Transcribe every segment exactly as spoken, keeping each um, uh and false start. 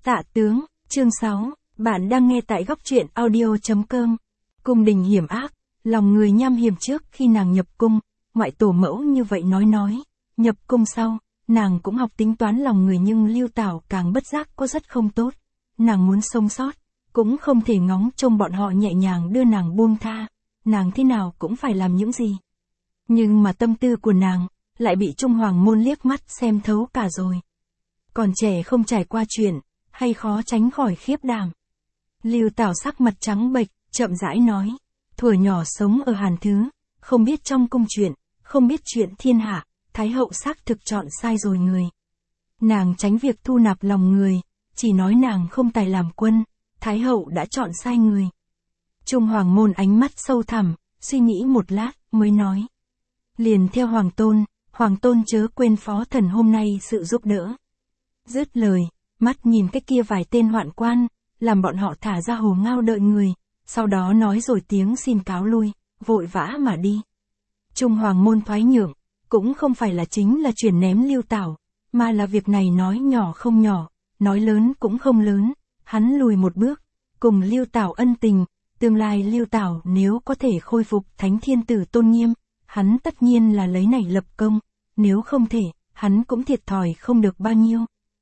Tạ tướng, chương sáu, bạn đang nghe tại góc truyện audio.com. Cung đình hiểm ác, lòng người nham hiểm trước khi nàng nhập cung, ngoại tổ mẫu như vậy nói nói, nhập cung sau, nàng cũng học tính toán lòng người nhưng Lưu Tảo càng bất giác có rất không tốt. Nàng muốn sống sót, cũng không thể ngóng trông bọn họ nhẹ nhàng đưa nàng buông tha, nàng thế nào cũng phải làm những gì. Nhưng mà tâm tư của nàng, lại bị Trung Hoàng môn liếc mắt xem thấu cả rồi. Còn trẻ không trải qua chuyện, hay khó tránh khỏi khiếp đảm. Lưu Tảo sắc mặt trắng bệch, chậm rãi nói, thuở nhỏ sống ở Hàn Thứ, không biết trong cung chuyện, không biết chuyện thiên hạ, Thái hậu xác thực chọn sai rồi người. Nàng tránh việc thu nạp lòng người, chỉ nói nàng không tài làm quân, Thái hậu đã chọn sai người. Trung Hoàng môn ánh mắt sâu thẳm, suy nghĩ một lát, mới nói. Liền theo Hoàng tôn, Hoàng tôn chớ quên phó thần hôm nay sự giúp đỡ. Dứt lời, mắt nhìn cái kia vài tên hoạn quan, làm bọn họ thả ra hồ ngao đợi người, sau đó nói rồi tiếng xin cáo lui, vội vã mà đi. Trung Hoàng môn thoái nhượng, cũng không phải là chính là chuyển ném Lưu Tảo, mà là việc này nói nhỏ không nhỏ, nói lớn cũng không lớn, hắn lùi một bước, cùng Lưu Tảo ân tình, tương lai Lưu Tảo nếu có thể khôi phục thánh thiên tử tôn nghiêm, hắn tất nhiên là lấy này lập công, nếu không thể, hắn cũng thiệt thòi không được bao nhiêu.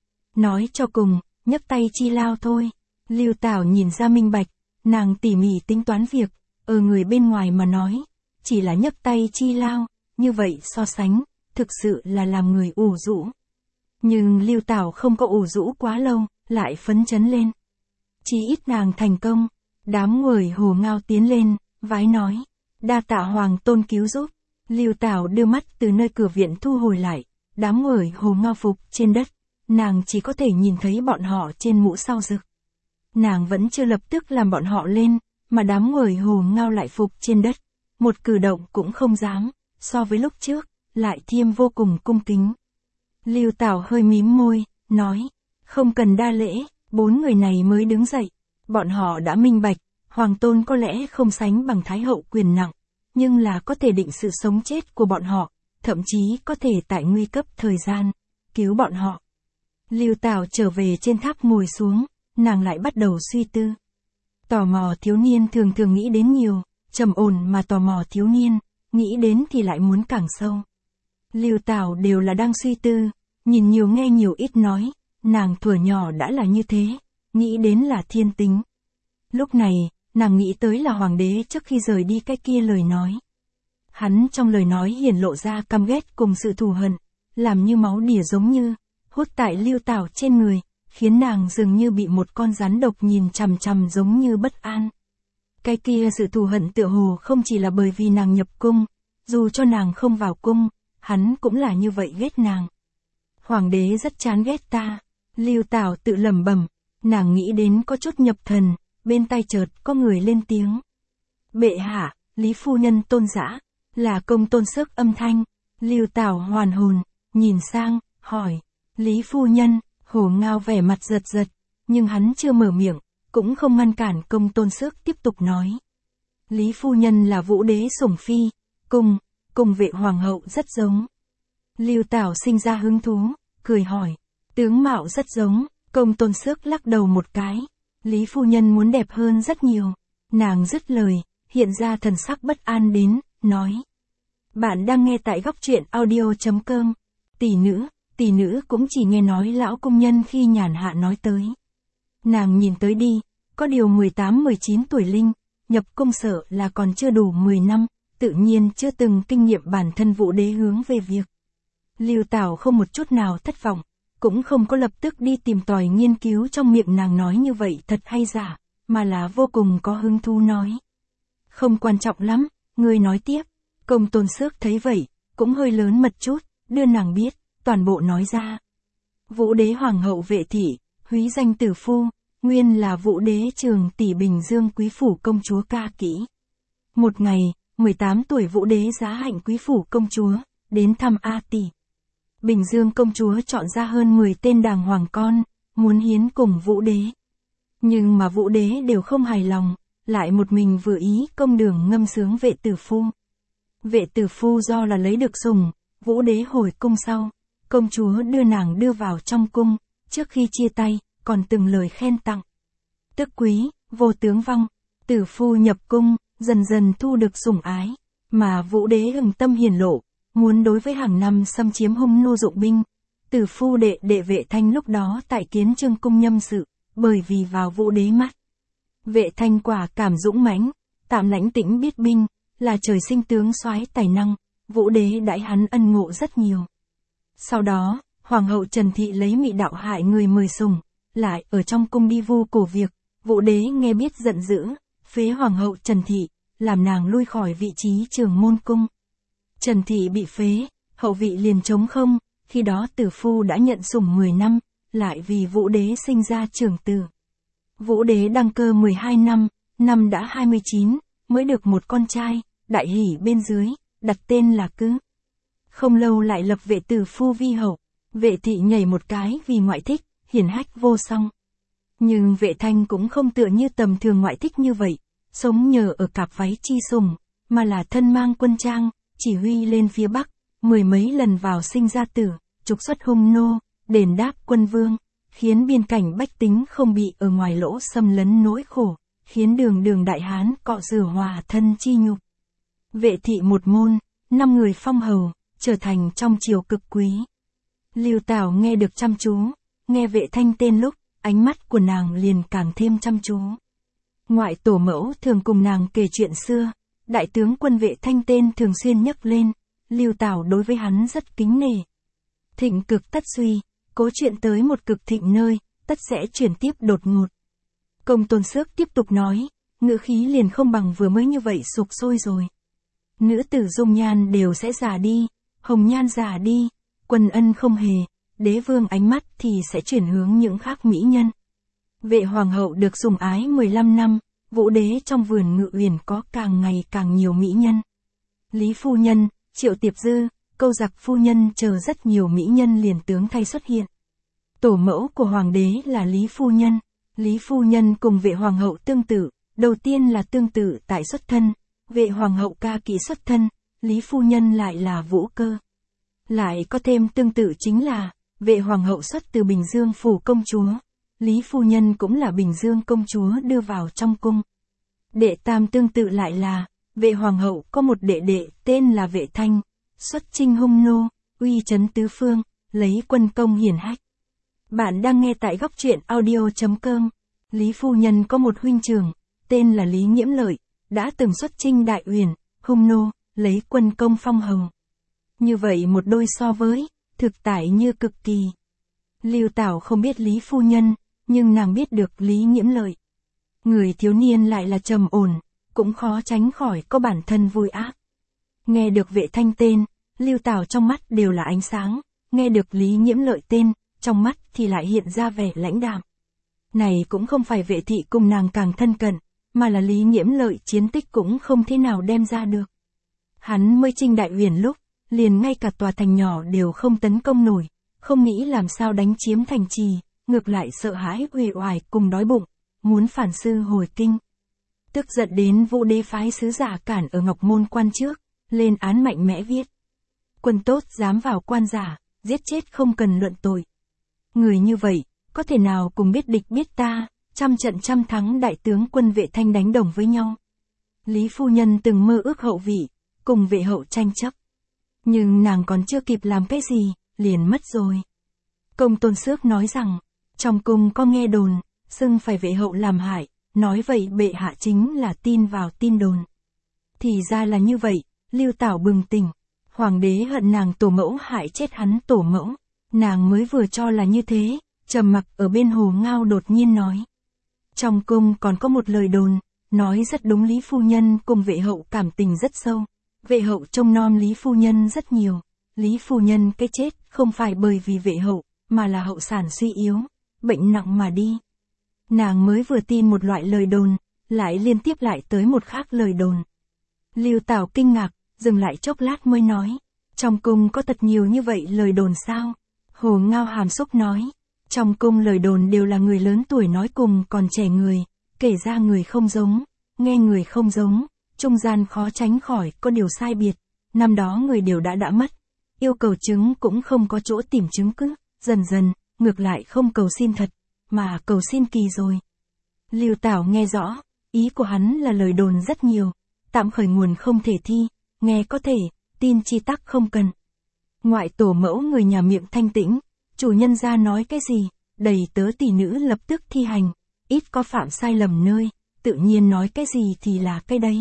Nói cho cùng, nhấc tay chi lao thôi. Lưu Tảo nhìn ra minh bạch, nàng tỉ mỉ tính toán việc, ở người bên ngoài mà nói, chỉ là nhấc tay chi lao, như vậy so sánh, thực sự là làm người ủ rũ. Nhưng Lưu Tảo không có ủ rũ quá lâu, lại phấn chấn lên. Chỉ ít nàng thành công, đám người hồ ngao tiến lên, vái nói, đa tạ Hoàng tôn cứu giúp. Lưu Tảo đưa mắt từ nơi cửa viện thu hồi lại, đám người hồ ngao phục trên đất, nàng chỉ có thể nhìn thấy bọn họ trên mũ sau rực. Nàng vẫn chưa lập tức làm bọn họ lên, mà đám người hồ ngao lại phục trên đất, một cử động cũng không dám, so với lúc trước, lại thêm vô cùng cung kính. Lưu Tảo hơi mím môi, nói, không cần đa lễ, bốn người này mới đứng dậy, bọn họ đã minh bạch, Hoàng tôn có lẽ không sánh bằng Thái hậu quyền nặng, nhưng là có thể định sự sống chết của bọn họ, thậm chí có thể tại nguy cấp thời gian, cứu bọn họ. Lưu Tảo trở về trên tháp ngồi xuống, nàng lại bắt đầu suy tư. Tò mò thiếu niên thường thường nghĩ đến nhiều, trầm ổn mà tò mò thiếu niên, nghĩ đến thì lại muốn càng sâu. Lưu Tảo đều là đang suy tư, nhìn nhiều nghe nhiều ít nói, nàng thuở nhỏ đã là như thế, nghĩ đến là thiên tính. Lúc này, nàng nghĩ tới là hoàng đế trước khi rời đi cái kia lời nói. Hắn trong lời nói hiển lộ ra căm ghét cùng sự thù hận, làm như máu đỉa giống như, hút tại Lưu Tảo trên người, khiến nàng dường như bị một con rắn độc nhìn chằm chằm giống như bất an. Cái kia sự thù hận tựa hồ không chỉ là bởi vì nàng nhập cung, dù cho nàng không vào cung, hắn cũng là như vậy ghét nàng. Hoàng đế rất chán ghét ta, Lưu Tảo tự lẩm bẩm, nàng nghĩ đến có chút nhập thần, bên tai chợt có người lên tiếng. Bệ hạ, Lý phu nhân tôn dã, là công tôn sức âm thanh. Lưu Tảo hoàn hồn, nhìn sang, hỏi, Lý phu nhân, hồ ngao vẻ mặt giật giật, nhưng hắn chưa mở miệng, cũng không ngăn cản công tôn sức tiếp tục nói. Lý phu nhân là vũ đế sủng phi, cùng, cùng vệ hoàng hậu rất giống. Lưu Tảo sinh ra hứng thú, cười hỏi, tướng mạo rất giống, công tôn sức lắc đầu một cái. Lý phu nhân muốn đẹp hơn rất nhiều. Nàng dứt lời, hiện ra thần sắc bất an đến, nói. Bạn đang nghe tại góc truyện audio.com. Tỷ nữ, tỷ nữ cũng chỉ nghe nói lão công nhân khi nhàn hạ nói tới. Nàng nhìn tới đi, có điều mười tám mười chín tuổi linh, nhập cung sở là còn chưa đủ mười năm, tự nhiên chưa từng kinh nghiệm bản thân vũ đế hướng về việc. Lưu Tảo không một chút nào thất vọng, cũng không có lập tức đi tìm tòi nghiên cứu trong miệng nàng nói như vậy thật hay giả, mà là vô cùng có hứng thú nói. Không quan trọng lắm, ngươi nói tiếp. Công tôn sức thấy vậy, cũng hơi lớn mật chút, đưa nàng biết, toàn bộ nói ra. Vũ đế hoàng hậu Vệ thị, húy danh tử phu, nguyên là vũ đế Trường tỷ Bình Dương quý phủ công chúa Ca Kỹ. Một ngày, mười tám tuổi vũ đế giá hạnh quý phủ công chúa, đến thăm A tỷ. Bình Dương công chúa chọn ra hơn mười tên đàng hoàng con, muốn hiến cùng vũ đế. Nhưng mà vũ đế đều không hài lòng, lại một mình vừa ý công đường ngâm sướng vệ tử phu. Vệ tử phu do là lấy được sủng, vũ đế hồi cung sau, công chúa đưa nàng đưa vào trong cung, trước khi chia tay, còn từng lời khen tặng. Tước quý, vô tướng vong, tử phu nhập cung, dần dần thu được sủng ái, mà Vũ đế hừng tâm hiển lộ, muốn đối với hàng năm xâm chiếm Hung nô dụng binh. Tử phu đệ đệ Vệ Thanh lúc đó tại Kiến Chương cung nhâm sự, bởi vì vào Vũ đế mắt. Vệ Thanh quả cảm dũng mãnh, tạm lãnh tĩnh biết binh, là trời sinh tướng soái tài năng, Vũ đế đãi hắn ân ngộ rất nhiều. Sau đó, Hoàng hậu Trần Thị lấy mị đạo hại người mời sùng, lại ở trong cung đi vu cổ việc, Vũ đế nghe biết giận dữ, phế Hoàng hậu Trần Thị, làm nàng lui khỏi vị trí trưởng môn cung. Trần Thị bị phế, hậu vị liền trống không, khi đó tử phu đã nhận sủng mười năm, lại vì Vũ đế sinh ra trưởng tử. Vũ đế đăng cơ mười hai năm, năm đã hai mươi chín, mới được một con trai, đại hỷ bên dưới, đặt tên là Cứ. Không lâu lại lập Vệ tử phu vi hậu, Vệ Thị nhảy một cái vì ngoại thích, hiển hách vô song. Nhưng Vệ Thanh cũng không tựa như tầm thường ngoại thích như vậy, sống nhờ ở cạp váy chi sùng, mà là thân mang quân trang, chỉ huy lên phía Bắc, mười mấy lần vào sinh ra tử, trục xuất Hung nô, đền đáp quân vương, khiến biên cảnh bách tính không bị ở ngoài lỗ xâm lấn nỗi khổ, khiến đường đường đại hán cọ rửa hòa thân chi nhục. Vệ Thị một môn, năm người phong hầu, trở thành trong triều cực quý. Lưu Tảo nghe được chăm chú, nghe Vệ Thanh tên lúc, ánh mắt của nàng liền càng thêm chăm chú. Ngoại tổ mẫu thường cùng nàng kể chuyện xưa, đại tướng quân Vệ Thanh tên thường xuyên nhắc lên, Lưu Tảo đối với hắn rất kính nể. Thịnh cực tất suy, cố chuyện tới một cực thịnh nơi, tất sẽ chuyển tiếp đột ngột. Công Tôn Xước tiếp tục nói, ngữ khí liền không bằng vừa mới như vậy sục sôi rồi. Nữ tử dung nhan đều sẽ già đi, hồng nhan già đi, quân ân không hề, đế vương ánh mắt thì sẽ chuyển hướng những khác mỹ nhân. Vệ hoàng hậu được sủng ái mười lăm năm, Vũ đế trong vườn Ngự Uyển có càng ngày càng nhiều mỹ nhân. Lý phu nhân, Triệu Tiệp Dư, Câu Giặc phu nhân chờ rất nhiều mỹ nhân liền tướng thay xuất hiện. Tổ mẫu của hoàng đế là Lý phu nhân, Lý phu nhân cùng Vệ hoàng hậu tương tự, đầu tiên là tương tự tại xuất thân, Vệ hoàng hậu ca kỹ xuất thân, Lý phu nhân lại là vũ cơ. Lại có thêm tương tự chính là, Vệ hoàng hậu xuất từ Bình Dương phủ công chúa, Lý phu nhân cũng là Bình Dương công chúa đưa vào trong cung. Đệ tam tương tự lại là, Vệ hoàng hậu có một đệ đệ tên là Vệ Thanh, xuất chinh Hung nô, uy chấn tứ phương, lấy quân công hiển hách. Bạn đang nghe tại góc truyện audio chấm com. Lý phu nhân có một huynh trưởng, tên là Lý Nghiễm Lợi, đã từng xuất chinh Đại Uyển, Hung nô, lấy quân công phong hầu. Như vậy một đôi so với, thực tại như cực kỳ. Lưu Tảo không biết Lý phu nhân, nhưng nàng biết được Lý Nghiễm Lợi. Người thiếu niên lại là trầm ổn, cũng khó tránh khỏi có bản thân vui ác. Nghe được Vệ Thanh tên, Lưu Tảo trong mắt đều là ánh sáng, nghe được Lý Nghiễm Lợi tên, trong mắt thì lại hiện ra vẻ lãnh đạm. Này cũng không phải Vệ Thị cùng nàng càng thân cận, mà là Lý Nghiễm Lợi chiến tích cũng không thế nào đem ra được. Hắn mới chinh Đại Uyển lúc, liền ngay cả tòa thành nhỏ đều không tấn công nổi, không nghĩ làm sao đánh chiếm thành trì, ngược lại sợ hãi uể oải cùng đói bụng, muốn phản sư hồi kinh. Tức giận đến Vũ đế phái sứ giả cản ở Ngọc Môn quan trước, lên án mạnh mẽ viết. Quân tốt dám vào quan giả, giết chết không cần luận tội. Người như vậy, có thể nào cùng biết địch biết ta, trăm trận trăm thắng đại tướng quân Vệ Thanh đánh đồng với nhau. Lý phu nhân từng mơ ước hậu vị, cùng Vệ hậu tranh chấp. Nhưng nàng còn chưa kịp làm cái gì, liền mất rồi. Công Tôn Xước nói rằng, trong cung có nghe đồn, xưng phải Vệ hậu làm hại, nói vậy bệ hạ chính là tin vào tin đồn. Thì ra là như vậy, Lưu Tảo bừng tỉnh, hoàng đế hận nàng tổ mẫu hại chết hắn tổ mẫu, nàng mới vừa cho là như thế, trầm mặc ở bên hồ ngao đột nhiên nói. Trong cung còn có một lời đồn, nói rất đúng Lý phu nhân cùng Vệ hậu cảm tình rất sâu. Vệ hậu trông nom Lý phu nhân rất nhiều, Lý phu nhân cái chết không phải bởi vì Vệ hậu, mà là hậu sản suy yếu, bệnh nặng mà đi. Nàng mới vừa tin một loại lời đồn, lại liên tiếp lại tới một khác lời đồn. Lưu Tảo kinh ngạc, dừng lại chốc lát mới nói, trong cung có thật nhiều như vậy lời đồn sao? Hồ Ngao hàm xúc nói, trong cung lời đồn đều là người lớn tuổi nói cùng còn trẻ người, kể ra người không giống, nghe người không giống, trung gian khó tránh khỏi có điều sai biệt, năm đó người đều đã đã mất, yêu cầu chứng cũng không có chỗ tìm chứng cứ, dần dần, ngược lại không cầu xin thật, mà cầu xin kỳ rồi. Lưu Tảo nghe rõ, ý của hắn là lời đồn rất nhiều, tạm khởi nguồn không thể thi, nghe có thể, tin chi tắc không cần. Ngoại tổ mẫu người nhà miệng thanh tĩnh, chủ nhân gia nói cái gì, đầy tớ tỷ nữ lập tức thi hành, ít có phạm sai lầm nơi, tự nhiên nói cái gì thì là cái đấy.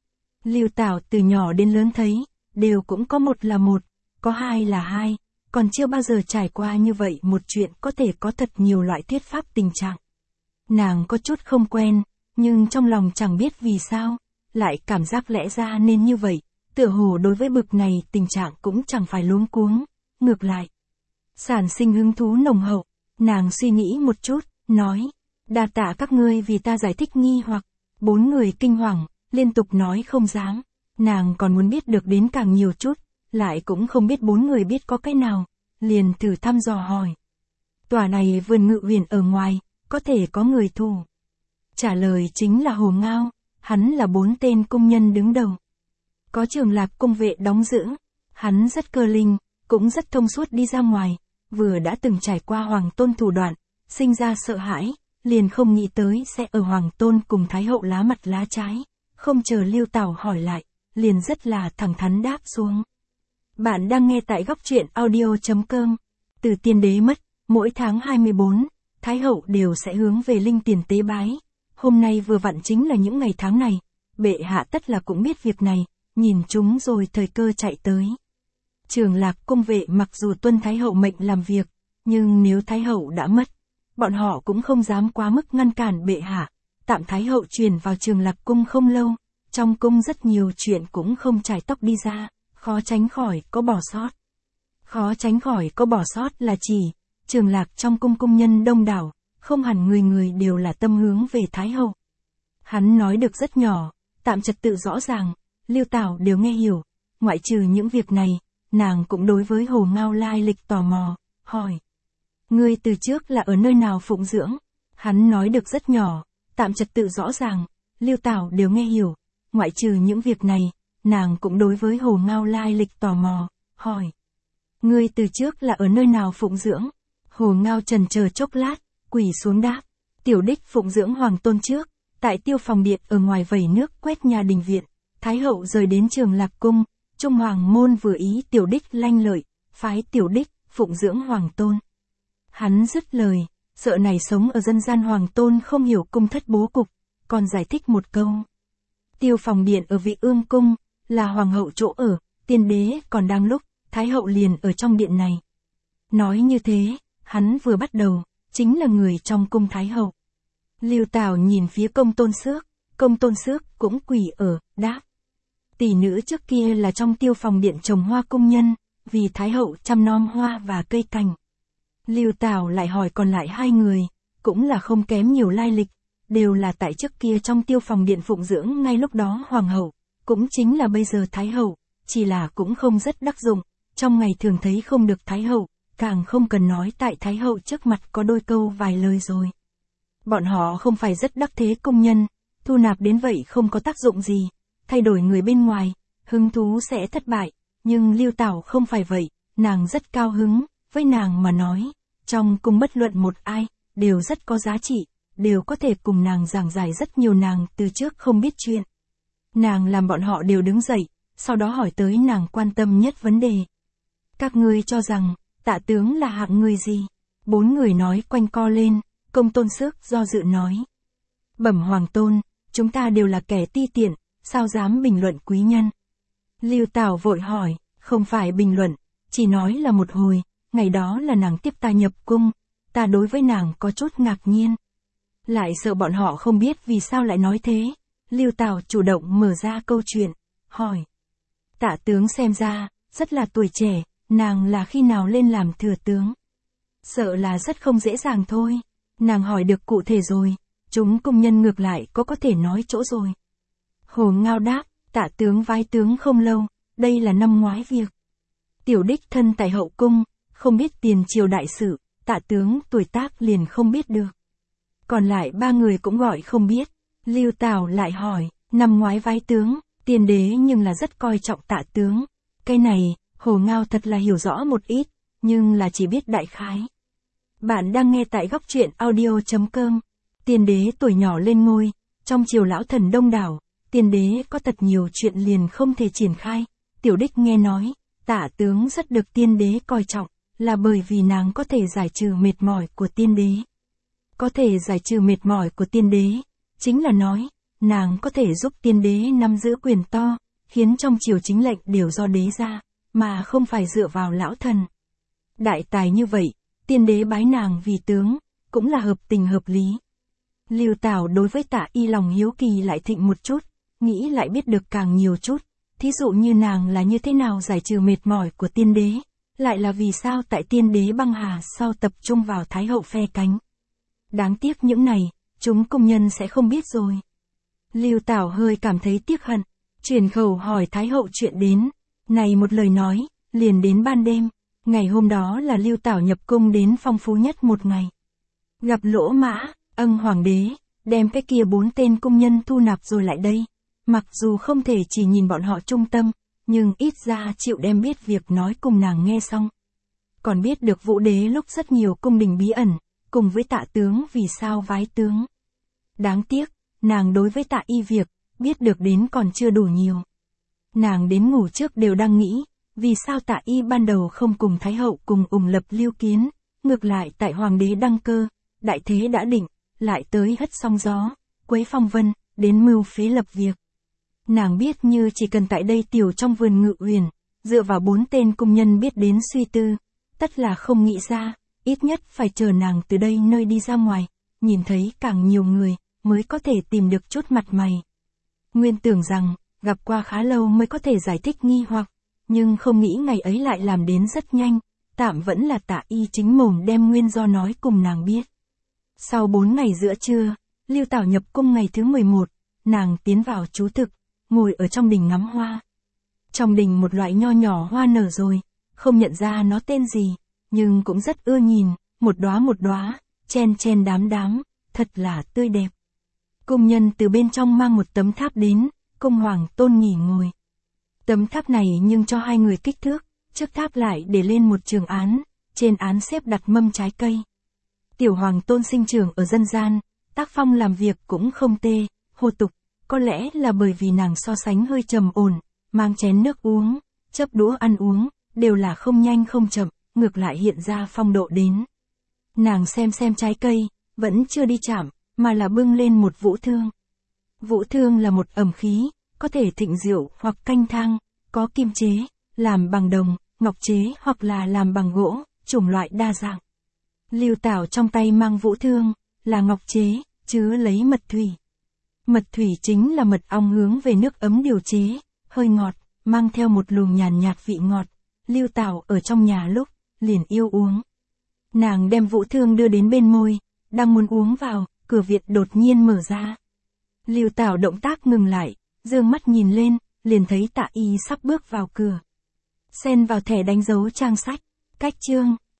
Lưu Tảo từ nhỏ đến lớn thấy, đều cũng có một là một, có hai là hai, còn chưa bao giờ trải qua như vậy một chuyện có thể có thật nhiều loại thuyết pháp tình trạng. Nàng có chút không quen, nhưng trong lòng chẳng biết vì sao, lại cảm giác lẽ ra nên như vậy, tựa hồ đối với bực này tình trạng cũng chẳng phải luống cuống, ngược lại. Sản sinh hứng thú nồng hậu, nàng suy nghĩ một chút, nói, đa tạ các ngươi vì ta giải thích nghi hoặc, bốn người kinh hoàng, liên tục nói không dám, nàng còn muốn biết được đến càng nhiều chút, lại cũng không biết bốn người biết có cái nào, liền thử thăm dò hỏi. Tòa này vườn ngự huyền ở ngoài, có thể có người thủ. Trả lời chính là Hồ Ngao, hắn là bốn tên công nhân đứng đầu. Có Trường Lạc cung vệ đóng giữ, hắn rất cơ linh, cũng rất thông suốt đi ra ngoài, vừa đã từng trải qua Hoàng Tôn thủ đoạn, sinh ra sợ hãi, liền không nghĩ tới sẽ ở Hoàng Tôn cùng Thái Hậu lá mặt lá trái, không chờ Lưu Tảo hỏi lại, liền rất là thẳng thắn đáp xuống. Bạn đang nghe tại góc truyện audio chấm com. Từ tiên đế mất, mỗi tháng hai mươi bốn, Thái Hậu đều sẽ hướng về linh tiền tế bái. Hôm nay vừa vặn chính là những ngày tháng này, bệ hạ tất là cũng biết việc này, nhìn chúng rồi thời cơ chạy tới. Trường Lạc cung vệ mặc dù tuân Thái Hậu mệnh làm việc, nhưng nếu Thái Hậu đã mất, bọn họ cũng không dám quá mức ngăn cản bệ hạ. Tạm Thái Hậu truyền vào Trường Lạc cung không lâu, trong cung rất nhiều chuyện cũng không trải tóc đi ra, khó tránh khỏi có bỏ sót. Khó tránh khỏi có bỏ sót là chỉ, Trường Lạc trong cung cung nhân đông đảo, không hẳn người người đều là tâm hướng về Thái Hậu. Hắn nói được rất nhỏ, tạm trật tự rõ ràng, Lưu Tảo đều nghe hiểu, ngoại trừ những việc này, nàng cũng đối với Hồ Ngao lai lịch tò mò, hỏi. Ngươi từ trước là ở nơi nào phụng dưỡng? Hắn nói được rất nhỏ, tạm trật tự rõ ràng, Lưu Tảo đều nghe hiểu, ngoại trừ những việc này, nàng cũng đối với Hồ Ngao lai lịch tò mò, hỏi. Ngươi từ trước là ở nơi nào phụng dưỡng? Hồ Ngao trần chờ chốc lát, quỳ xuống đáp. Tiểu đích phụng dưỡng Hoàng Tôn trước, tại Tiêu Phòng Điện ở ngoài vẩy nước quét nhà đình viện, Thái Hậu rời đến Trường Lạc cung, Trung Hoàng môn vừa ý tiểu đích lanh lợi, phái tiểu đích phụng dưỡng Hoàng Tôn. Hắn dứt lời, sợ này sống ở dân gian Hoàng Tôn không hiểu cung thất bố cục, còn giải thích một câu. Tiêu Phòng Điện ở Vị Ương cung, là Hoàng hậu chỗ ở, tiên đế còn đang lúc, Thái Hậu liền ở trong điện này. Nói như thế, hắn vừa bắt đầu, chính là người trong cung Thái Hậu. Lưu Tảo nhìn phía Công Tôn Xước, Công Tôn Xước cũng quỳ ở, đáp. Tỷ nữ trước kia là trong Tiêu Phòng Điện trồng hoa cung nhân, vì Thái Hậu chăm nom hoa và cây cành. Lưu Tảo lại hỏi còn lại hai người, cũng là không kém nhiều lai lịch, đều là tại trước kia trong Tiêu Phòng Điện phụng dưỡng ngay lúc đó Hoàng hậu, cũng chính là bây giờ Thái Hậu, chỉ là cũng không rất đắc dụng, trong ngày thường thấy không được Thái Hậu, càng không cần nói tại Thái Hậu trước mặt có đôi câu vài lời rồi. Bọn họ không phải rất đắc thế công nhân, thu nạp đến vậy không có tác dụng gì, thay đổi người bên ngoài, hứng thú sẽ thất bại, nhưng Lưu Tảo không phải vậy, nàng rất cao hứng, với nàng mà nói, trong cung bất luận một ai, đều rất có giá trị, đều có thể cùng nàng giảng giải rất nhiều nàng từ trước không biết chuyện. Nàng làm bọn họ đều đứng dậy, sau đó hỏi tới nàng quan tâm nhất vấn đề. Các ngươi cho rằng, Tạ tướng là hạng người gì? Bốn người nói quanh co lên, Công Tôn Xước do dự nói. Bẩm Hoàng Tôn, chúng ta đều là kẻ ti tiện, sao dám bình luận quý nhân? Lưu Tảo vội hỏi, không phải bình luận, chỉ nói là một hồi, ngày đó là nàng tiếp ta nhập cung, ta đối với nàng có chút ngạc nhiên. Lại sợ bọn họ không biết vì sao lại nói thế, Lưu Tảo chủ động mở ra câu chuyện, hỏi. Tạ tướng xem ra, rất là tuổi trẻ, nàng là khi nào lên làm thừa tướng? Sợ là rất không dễ dàng thôi, nàng hỏi được cụ thể rồi, chúng công nhân ngược lại có có thể nói chỗ rồi. Hồ Ngao đáp, Tạ tướng vái tướng không lâu, đây là năm ngoái việc. Tiểu đích thân tại hậu cung, không biết tiền triều đại sự, Tạ tướng tuổi tác liền không biết được. Còn lại ba người cũng gọi không biết, Lưu Tảo lại hỏi, năm ngoái vái tướng, tiên đế nhưng là rất coi trọng Tạ tướng. Cái này, Hồ Ngao thật là hiểu rõ một ít, nhưng là chỉ biết đại khái. Bạn đang nghe tại góc truyện audio.com. Tiên đế tuổi nhỏ lên ngôi, trong triều lão thần đông đảo, tiên đế có thật nhiều chuyện liền không thể triển khai. Tiểu Đích nghe nói, Tả tướng rất được tiên đế coi trọng, là bởi vì nàng có thể giải trừ mệt mỏi của tiên đế. Có thể giải trừ mệt mỏi của tiên đế, chính là nói, nàng có thể giúp tiên đế nắm giữ quyền to, khiến trong triều chính lệnh đều do đế ra, mà không phải dựa vào lão thần. Đại tài như vậy, tiên đế bái nàng vì tướng, cũng là hợp tình hợp lý. Lưu Tảo đối với Tạ Y lòng hiếu kỳ lại thịnh một chút, nghĩ lại biết được càng nhiều chút, thí dụ như nàng là như thế nào giải trừ mệt mỏi của tiên đế, lại là vì sao tại tiên đế băng hà sau tập trung vào Thái hậu phe cánh. Đáng tiếc những này, chúng công nhân sẽ không biết rồi. Lưu Tảo hơi cảm thấy tiếc hận, truyền khẩu hỏi Thái hậu chuyện đến, này một lời nói, liền đến ban đêm, ngày hôm đó là Lưu Tảo nhập cung đến phong phú nhất một ngày. Gặp Lỗ Mã, âng hoàng đế, đem cái kia bốn tên cung nhân thu nạp rồi lại đây, mặc dù không thể chỉ nhìn bọn họ trung tâm, nhưng ít ra chịu đem biết việc nói cùng nàng nghe xong. Còn biết được Vũ đế lúc rất nhiều cung đình bí ẩn, cùng với Tạ tướng vì sao vái tướng. Đáng tiếc, nàng đối với Tạ Y việc, biết được đến còn chưa đủ nhiều. Nàng đến ngủ trước đều đang nghĩ, vì sao Tạ Y ban đầu không cùng Thái hậu cùng ủng lập Lưu Kiến, ngược lại tại hoàng đế đăng cơ, đại thế đã định, lại tới hất sóng gió, quấy phong vân, đến mưu phế lập việc. Nàng biết như chỉ cần tại đây tiểu trong vườn Ngự Uyển, dựa vào bốn tên cung nhân biết đến suy tư, tất là không nghĩ ra, ít nhất phải chờ nàng từ đây nơi đi ra ngoài, nhìn thấy càng nhiều người, mới có thể tìm được chút mặt mày. Nguyên tưởng rằng, gặp qua khá lâu mới có thể giải thích nghi hoặc, nhưng không nghĩ ngày ấy lại làm đến rất nhanh, tạm vẫn là Tạ Y chính mồm đem nguyên do nói cùng nàng biết. Sau bốn ngày giữa trưa, Lưu Tảo nhập cung ngày thứ mười một, nàng tiến vào trú thực, ngồi ở trong đình ngắm hoa. Trong đình một loại nho nhỏ hoa nở rồi, không nhận ra nó tên gì, nhưng cũng rất ưa nhìn, một đóa một đóa, chen chen đám đám, thật là tươi đẹp. Cung nhân từ bên trong mang một tấm tháp đến, cung hoàng tôn nghỉ ngồi. Tấm tháp này nhưng cho hai người kích thước, trước tháp lại để lên một trường án, trên án xếp đặt mâm trái cây. Tiểu hoàng tôn sinh trưởng ở dân gian, tác phong làm việc cũng không tê, hồ tục, có lẽ là bởi vì nàng so sánh hơi trầm ổn, mang chén nước uống, chớp đũa ăn uống, đều là không nhanh không chậm, ngược lại hiện ra phong độ đến. Nàng xem xem trái cây, vẫn chưa đi chạm, mà là bưng lên một vũ thương. Vũ thương là một ẩm khí, có thể thịnh rượu hoặc canh thang, có kim chế, làm bằng đồng, ngọc chế hoặc là làm bằng gỗ, chủng loại đa dạng. Lưu Tảo trong tay mang vũ thương, là ngọc chế, chứa lấy mật thủy. Mật thủy chính là mật ong hướng về nước ấm điều chế, hơi ngọt, mang theo một luồng nhàn nhạt vị ngọt. Lưu Tảo ở trong nhà lúc, liền yêu uống. Nàng đem vũ thương đưa đến bên môi, đang muốn uống vào, cửa viện đột nhiên mở ra. Lưu Tảo động tác ngừng lại, dương mắt nhìn lên, liền thấy Tạ Y sắp bước vào cửa. Xen vào thẻ đánh dấu trang sách, cách chương,